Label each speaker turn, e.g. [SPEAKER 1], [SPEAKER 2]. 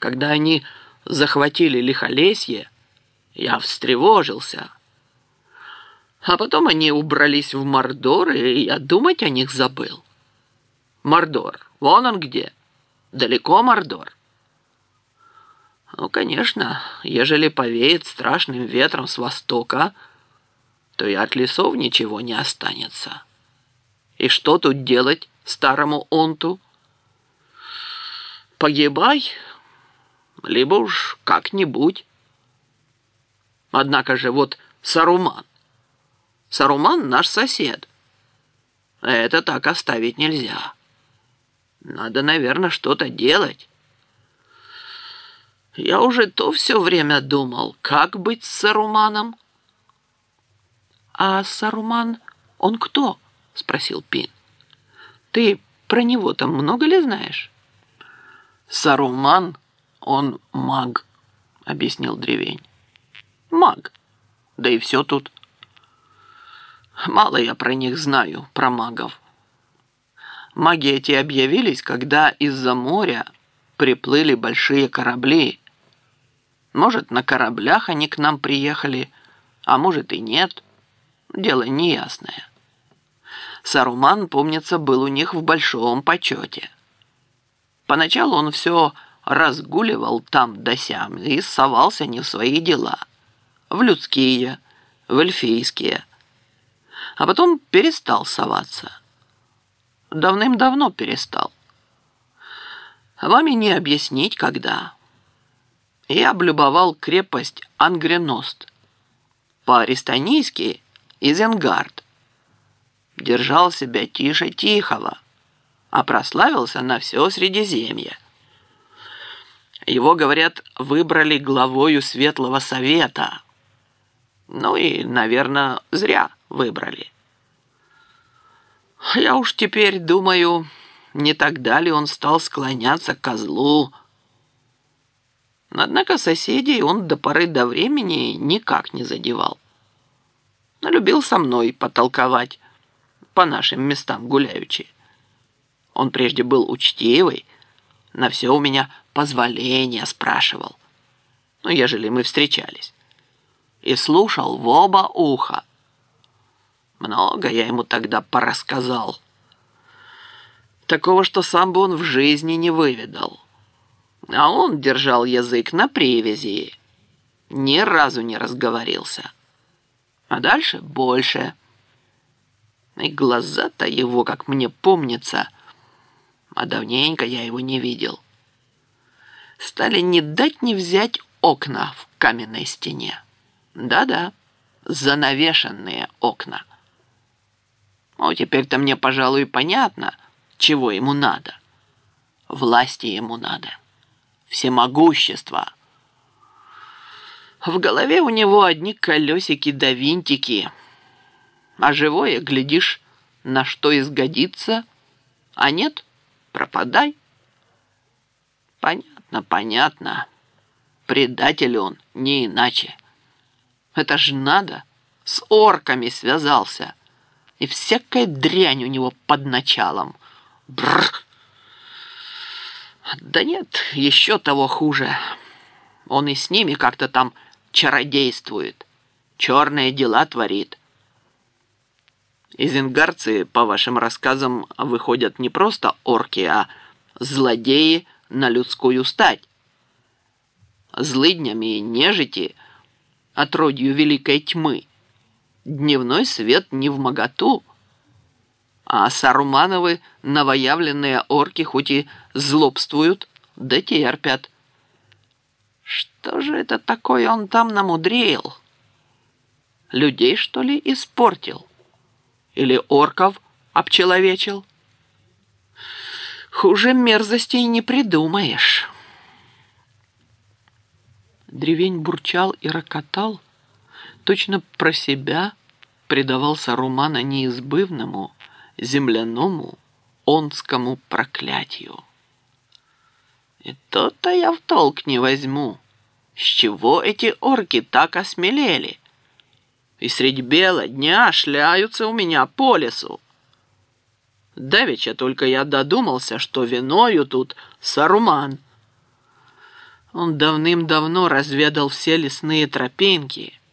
[SPEAKER 1] Когда они захватили Лихолесье, я встревожился. А потом они убрались в Мордор, и я думать о них забыл. Мордор, вон он где. Далеко Мордор. Ну, конечно, ежели повеет страшным ветром с востока, то и от лесов ничего не останется. И что тут делать старому Онту? Погибай, либо уж как-нибудь. Однако же вот Саруман. Саруман наш сосед. Это так оставить нельзя. Надо, наверное, что-то делать. Я уже то все время думал, как быть с Саруманом. «А Саруман, он кто?» — спросил Пин. «Ты про него там много ли знаешь?» «Саруман, он маг», — объяснил Древень. «Маг. Да и все тут. Мало я про них знаю, про магов. Маги эти объявились, когда из-за моря приплыли большие корабли. Может, на кораблях они к нам приехали, а может и нет. Дело неясное. Саруман, помнится, был у них в большом почете. Поначалу он все разгуливал там да сям и совался не в свои дела. В людские, в эльфийские. А потом перестал соваться. Давным-давно перестал. Вам и не объяснить, когда. Я облюбовал крепость Ангреност. По-аристонийски Изенгард. Держал себя тише тихого, а прославился на все Средиземье. Его, говорят, выбрали главою Светлого Совета. Ну и, наверное, зря выбрали. Я уж теперь думаю, не тогда ли он стал склоняться к козлу. Однако соседей он до поры до времени никак не задевал. Любил со мной потолковать по нашим местам гуляючи. Он прежде был учтивый, на все у меня позволение спрашивал, ну, ежели мы встречались, и слушал в оба уха. Много я ему тогда порассказал. Такого, что сам бы он в жизни не выведал. А он держал язык на привязи, ни разу не разговорился. А дальше больше. И глаза-то его, как мне помнится, а давненько я его не видел, стали не дать не взять окна в каменной стене. Да-да, занавешенные окна. Ну, теперь-то мне, пожалуй, понятно, чего ему надо. Власти ему надо. Всемогущество. В голове у него одни колесики да винтики. А живое, глядишь, на что изгодится, а нет, пропадай. Понятно, понятно. Предатель он, не иначе. Это ж надо, с орками связался. И всякая дрянь у него под началом. Бррр. Да нет, еще того хуже. Он и с ними как-то там чародействует. Черные дела творит. Изенгарцы, по вашим рассказам, выходят не просто орки, а злодеи на людскую стать. Злыднями и нежити, отродью великой тьмы, дневной свет не вмоготу, а Сарумановы новоявленные орки хоть и злобствуют, да терпят. Что же это такое он там намудрил? Людей, что ли, испортил? Или орков обчеловечил? Хуже мерзостей не придумаешь. Древень бурчал и рокотал, точно про себя предавал Сарумана неизбывному, земляному, онскому проклятию. И то-то я в толк не возьму, с чего эти орки так осмелели и средь бела дня шляются у меня по лесу. Давеча только я додумался, что виною тут Саруман. Он давным-давно разведал все лесные тропинки